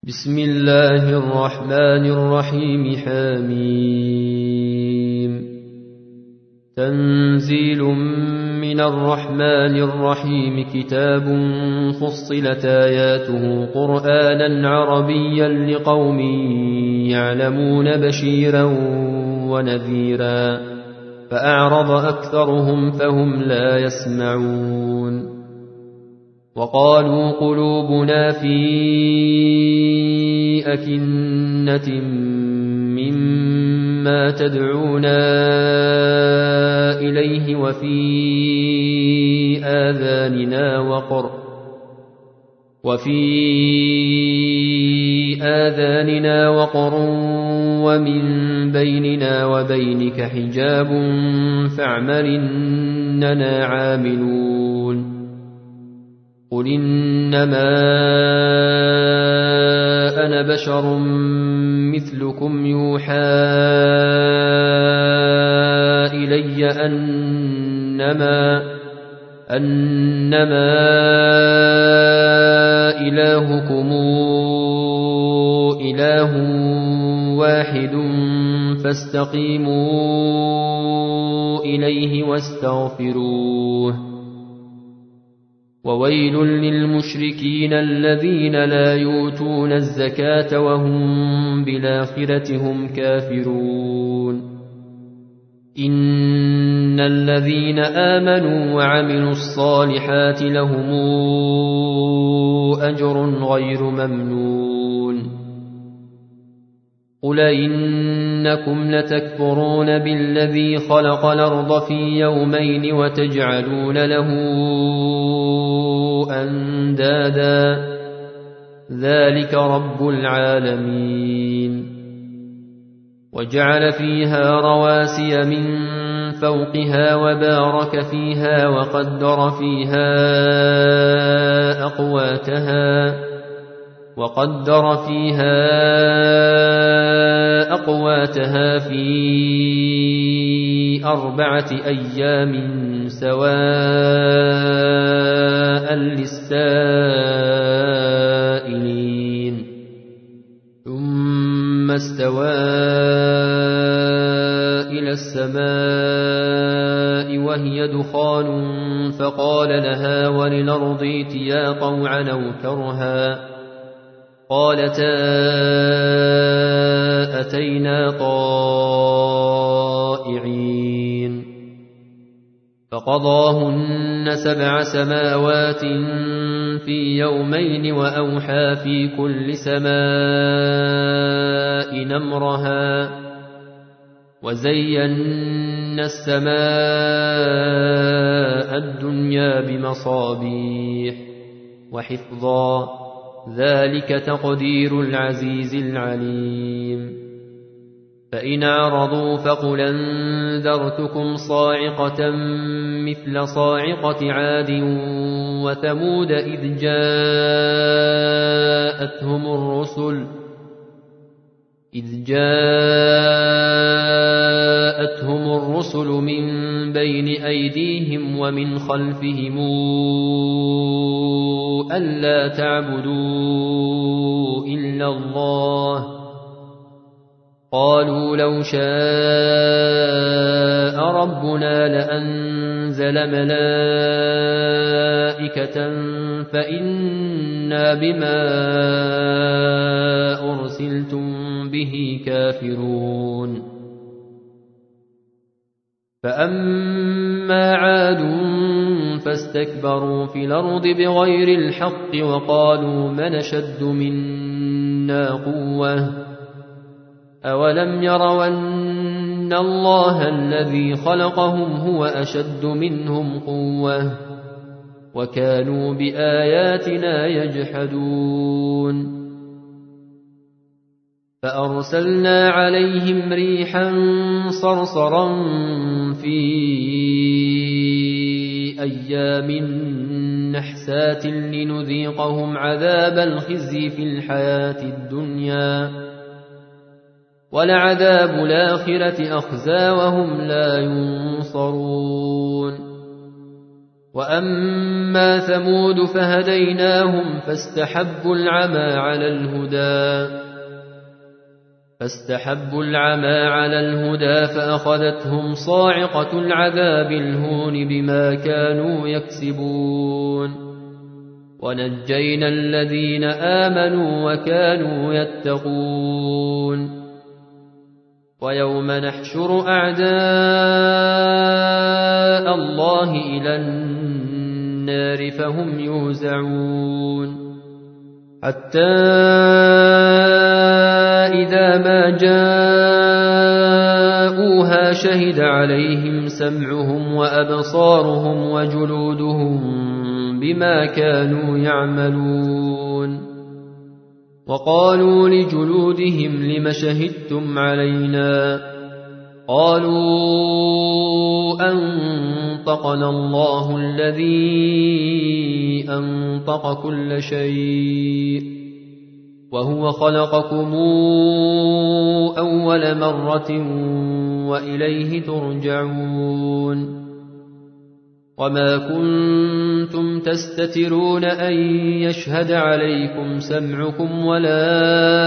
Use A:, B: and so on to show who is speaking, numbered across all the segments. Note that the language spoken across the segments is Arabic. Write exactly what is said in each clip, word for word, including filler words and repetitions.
A: بسم الله الرحمن الرحيم. حميم. تنزيل من الرحمن الرحيم. كتاب فصلت آياته قرآنا عربيا لقوم يعلمون بشيرا ونذيرا فأعرض أكثرهم فهم لا يسمعون. وقالوا قلوبنا في أكنة مما تدعونا إليه وفي آذاننا وقر وفي آذاننا وقر ومن بيننا وبينك حجاب فاعمل إننا عاملون. قل إنما أنا بشر مثلكم يوحى إلي أنما أنما إلهكم إله واحد فاستقيموا إليه واستغفروه. وويل للمشركين الذين لا يؤتون الزكاة وهم بالآخرة هم كافرون. إن الذين آمنوا وعملوا الصالحات لهم أجر غير ممنون. قل إنكم لتكفرون بالذي خلق الأرض في يومين وتجعلون له أندادا ذلك رب العالمين. وجعل فيها رواسي من فوقها وبارك فيها وقدر فيها أقواتها وقدر فيها أقواتها في أربعة أيام سواء للسائلين. ثم استوى إلى السماء وهي دخان فقال لها وللأرض ائتيا طوعا أو كرها قالتا أتينا طائعين. فقضاهن سبع سماوات في يومين وأوحى في كل سماء أمرها وزينا السماء الدنيا بمصابيح وحفظا ذلك تقدير العزيز العليم. فإن أعرضوا فقل أنذرتكم صاعقة مثل صاعقة عاد وثمود إذ جاءتهم الرسل إذ جاءتهم الرسل من بين أيديهم ومن خلفهم ألا تعبدوا إلا الله قالوا لو شاء ربنا لأنزل ملائكة فإنا بما أرسلتم به كافرون. فأما عاد فاستكبروا في الأرض بغير الحق وقالوا من أشد منا قوة أولم يروا أن الله الذي خلقهم هو أشد منهم قوة وكانوا بآياتنا يجحدون. فأرسلنا عليهم ريحا صرصرا في أيام نحسات لنذيقهم عذاب الخزي في الحياة الدنيا ولعذاب الآخرة أخزى وهم لا ينصرون. وأما ثمود فهديناهم فاستحبوا العمى على الهدى فاستحبوا العمى على الهدى فأخذتهم صاعقة العذاب الهون بما كانوا يكسبون ونجينا الذين آمنوا وكانوا يتقون ويوم نحشر أعداء الله إلى النار فهم يوزعون حتى إذا ما جاءوها شهد عليهم سمعهم وأبصارهم وجلودهم بما كانوا يعملون وقالوا لجلودهم لم شهدتم علينا قالوا أنطقنا الله الذي أنطق كل شيء وهو خلقكم أول مرة وإليه ترجعون وما كنتم تستترون أن يشهد عليكم سمعكم ولا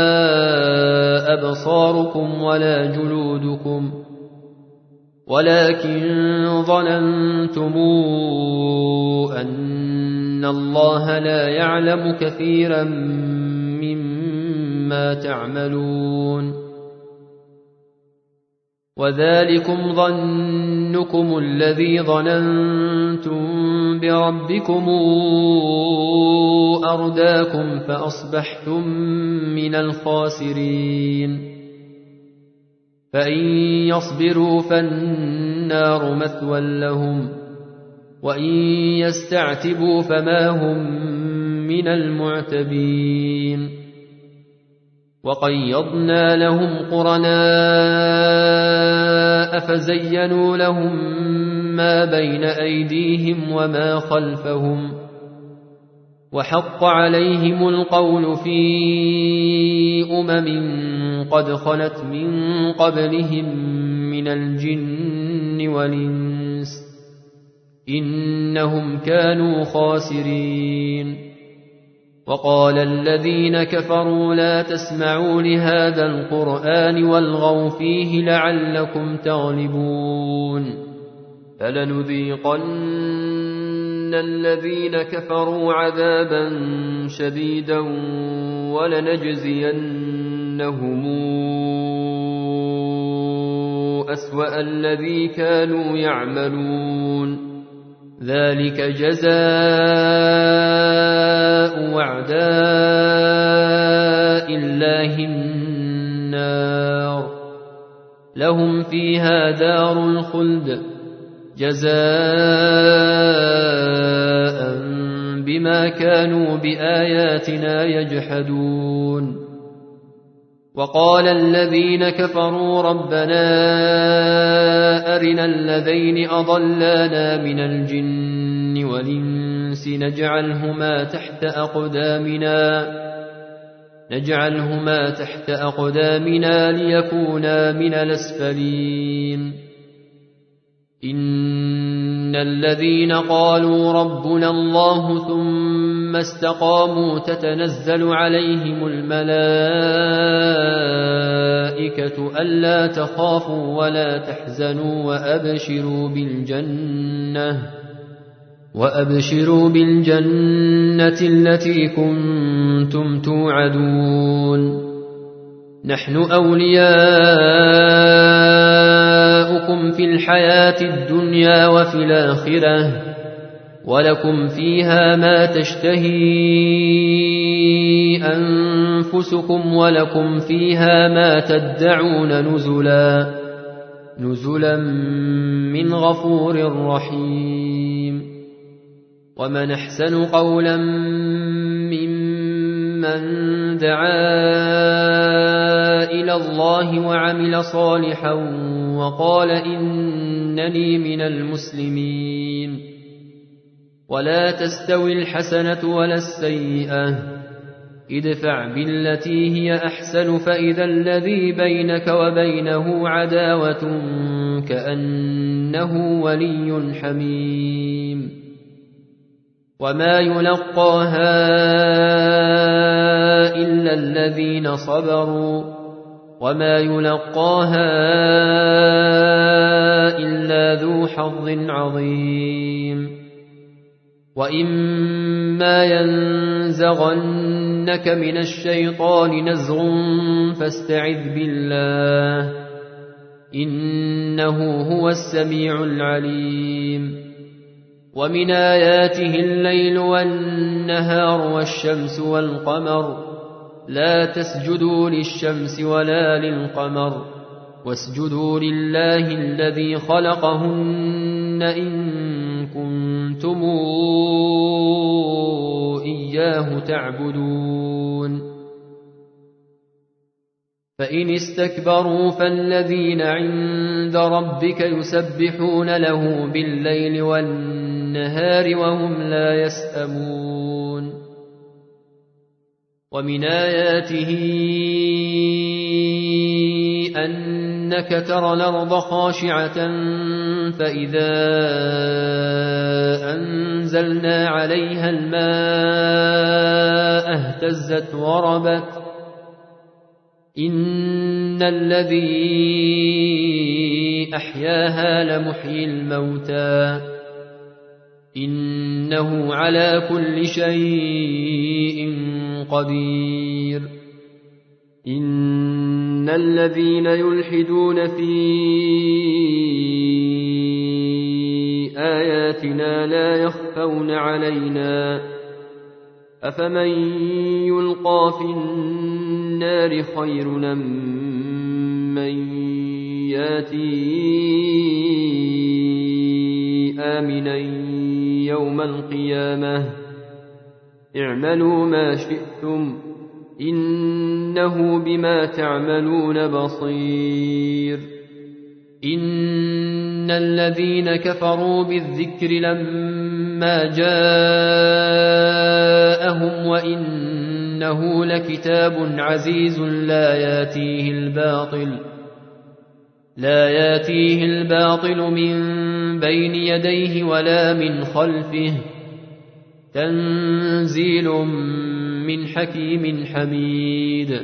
A: أبصاركم ولا جلودكم ولكن ظننتم أن الله لا يعلم كثيرا مما تعملون وذلكم ظنكم الذي ظننتم بربكم أرداكم فأصبحتم من الخاسرين فإن يصبروا فالنار مثوى لهم وإن يستعتبوا فما هم من المعتبين وقيضنا لهم قرناء فزينوا لهم ما بين أيديهم وما خلفهم وحق عليهم القول في أمم قد خلت من قبلهم من الجن والإنس إنهم كانوا خاسرين وقال الذين كفروا لا تسمعوا لهذا القرآن والغوا فيه لعلكم تغلبون فلنذيقن الذين كفروا عذابا شديدا ولنجزينهم أسوأ الذي كانوا يعملون ذلك جزاء أعداء الله النار لهم فيها دار الخلد جزاء بما كانوا بآياتنا يجحدون وقال الذين كفروا ربنا أرنا الذين أضلانا من الجن والإنس نجعلهما تحت أقدامنا نجعلهما تحت أقدامنا ليكونا من الأسفلين إن الذين قالوا ربنا الله ثم استقاموا تتنزل عليهم الملائكة ألا تخافوا ولا تحزنوا وأبشروا بالجنة وأبشروا بالجنة التي كنتم توعدون نحن أولياؤكم في الحياة الدنيا وفي الآخرة ولكم فيها ما تشتهي أنفسكم ولكم فيها ما تدعون نزلا نزلا من غفور رحيم ومن أحسن قولا ممن دعا إلى الله وعمل صالحا وقال إنني من المسلمين ولا تستوي الحسنة ولا السيئة ادفع بالتي هي أحسن فإذا الذي بينك وبينه عداوة كأنه ولي حميم وما يلقاها إلا الذين صبروا وما يلقاها إلا ذو حظ عظيم وإما ينزغنك من الشيطان نزغ فاستعذ بالله إنه هو السميع العليم ومن آياته الليل والنهار والشمس والقمر لا تسجدوا للشمس ولا للقمر واسجدوا لله الذي خلقهن إن كنتم إياه تعبدون فإن استكبروا فالذين عند ربك يسبحون له بالليل والنهار وهم لا يسأمون ومن آياته أنك ترى الأرض خاشعة فإذا أنزلنا عليها الماء اهتزت وربت إن الذي أحياها لمحيي الموتى إنه على كل شيء قدير إن الذين يلحدون في آياتنا لا يخفون علينا أفمن يلقى في النار خير من ياتي آمنا يوم القيامة اعملوا ما شئتم إنه بما تعملون بصير إن الذين كفروا بالذكر لما جاءهم وإنه لكتاب عزيز لا ياتيه الباطل لا ياتيه الباطل من بين يديه ولا من خلفه تنزيل من حكيم حميد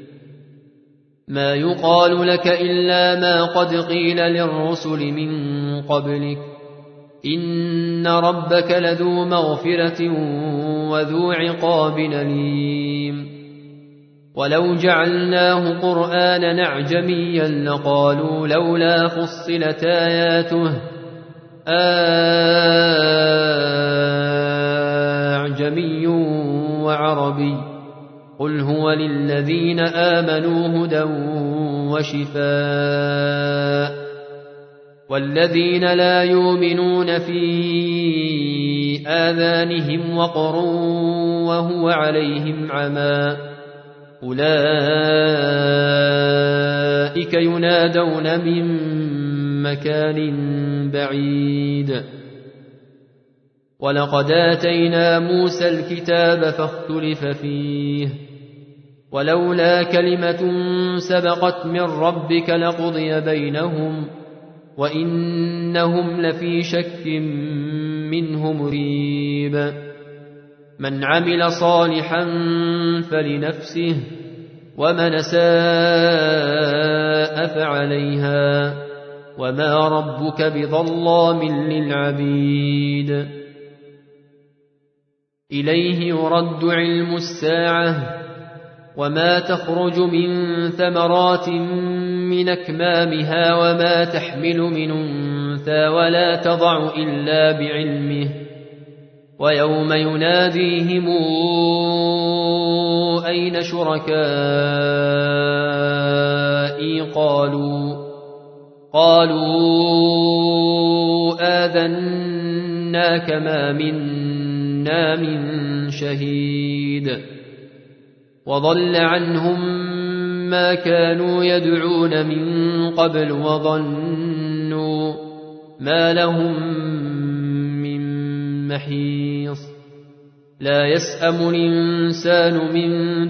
A: ما يقال لك إلا ما قد قيل للرسل من قبلك إن ربك لذو مغفرة وذو عقاب أليم ولو جعلناه قرآنا أعجميا لقالوا لولا فصلت آياته أعجمي وعربي قل هو للذين آمنوا هدى وشفاء والذين لا يؤمنون في آذانهم وقر وهو عليهم عمى أولئك ينادون من مكان بعيد ولقد آتينا موسى الكتاب فاختلف فيه ولولا كلمة سبقت من ربك لقضي بينهم وإنهم لفي شك منه مريب من عمل صالحا فلنفسه ومن ساء فعليها وما ربك بظلام للعبيد إليه يرد علم الساعة وما تخرج من ثمرات من أكمامها وما تحمل من أنثى ولا تضع إلا بعلمه ويوم يناديهم أين شركائي قالوا قالوا آذناك ما منا من شهيد وضل عنهم ما كانوا يدعون من قبل وظنوا ما لهم من محيص لا يسأم الإنسان من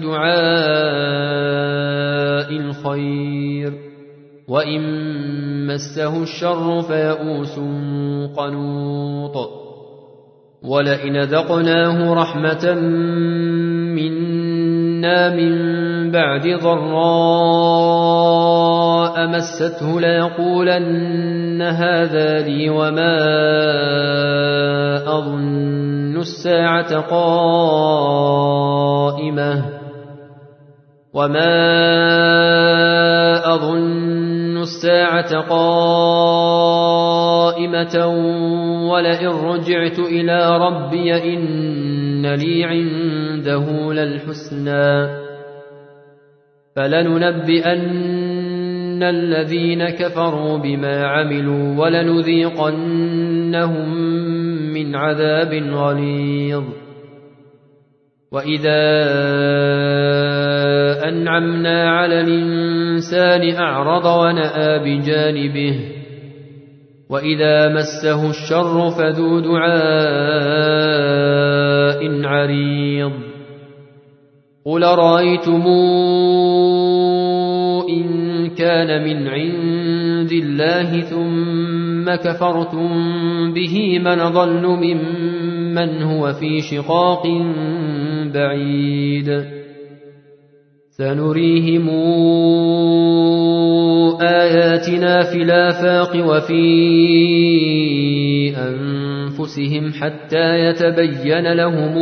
A: دعاء الخير وإن مسه الشر فيئوس قنوط ولئن ذقناه رحمة منا من بعد ضراء مسته ليقولن هذا لي وما أظن الساعة قائمة وما أظن الساعة قائمة ولئن رجعت إلى ربي إن لي عنده للحسنى فلننبئن الذين كفروا بما عملوا ولنذيقنهم من عذاب غليظ وإذا أنعمنا على الإنسان أعرض ونأى بجانبه وإذا مسه الشر فذو دعاء عريض قل رأيتم إن كان من عند الله ثم كفرتم به من ضل ممن هو في شقاق بعيد سنريهم آياتنا في الآفاق وفي أنفسهم حتى يتبين لهم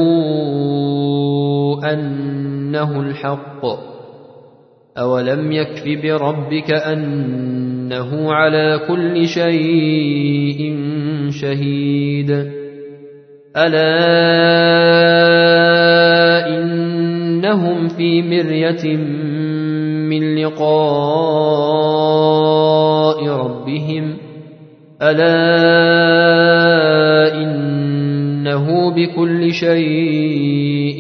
A: أنه الحق أولم يكف بربك أنه على كل شيء شهيد ألا إنهم في مرية من لقاء ربهم ألا إنه بكل شيء